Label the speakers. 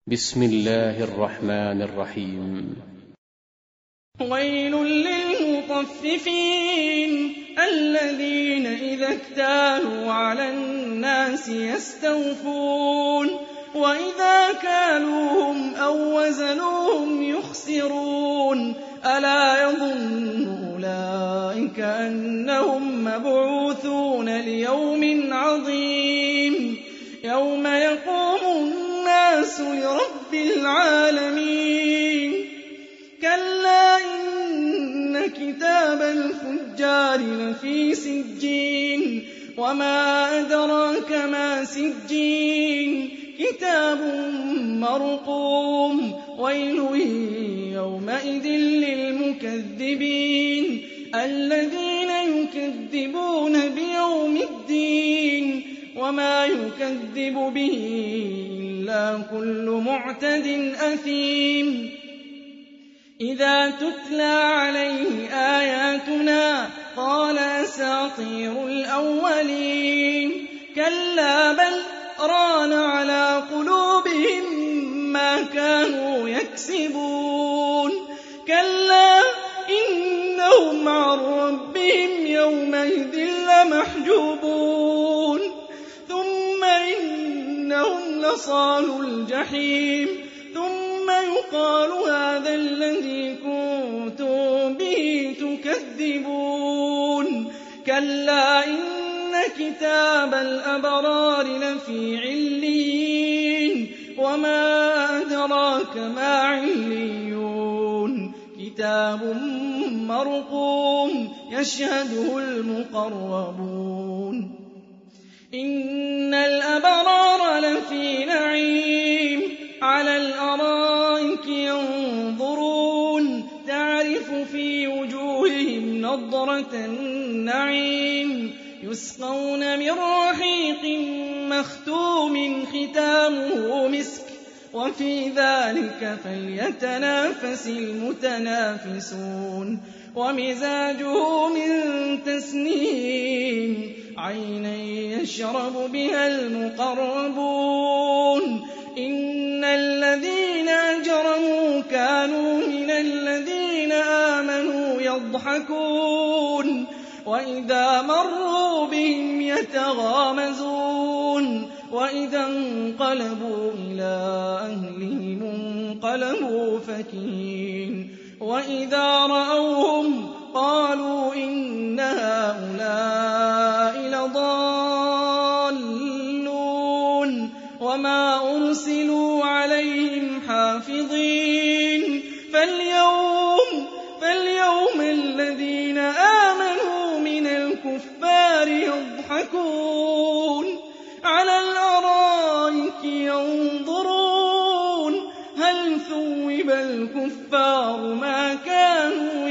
Speaker 1: بسم الله الرحمن الرحيم.
Speaker 2: ويل للمطففين الذين إذا اكتالوا على الناس يستوفون وإذا كالوهم أو وزنوهم يخسرون ألا يظن أولئك أنهم مبعوثون ليوم عظيم يوم يقوم الناس لرب العالمين كلا إن كتاب الفجار لفي سجين وما أدراك ما سجين كتاب مرقوم ويل يومئذ للمكذبين الذين يكذبون بيوم الدين وما يكذب به إلا كل معتد أثيم إذا تتلى عليه آياتنا قال أساطير الأولين كلا بل ران على قلوبهم ما كانوا يكسبون كلا إنهم عن ربهم يومئذ لمحجوبون ثم إنهم لصالوا الجحيم ثم يقال هذا الذي كنتم به تكذبون كلا إن كتاب الأبرار لفي عليين وما أدراك ما عليون كتاب مرقوم يشهده المقربون إن الأبرار لفي نعيم على الأرائك ينظرون تعرف في وجوههم نضرة النعيم يسقون من رحيق مختوم ختامه مسك وفي ذلك فليتنافس المتنافسون ومزاجه من تسنيم عينا يشرب بها المقربون إن الذين أجرموا كانوا من الذين آمنوا يضحكون وإذا مروا بهم يتغامزون وإذا انقلبوا إلى أهلهم انقلبوا فكهين وإذا رأوهم قالوا إن هؤلاء لضالون وما أرسلوا عليهم حافظين فاليوم الذين آمنوا من الكفار يضحكون على الأرائك ينظرون هل ثوب الكفار ما كانوا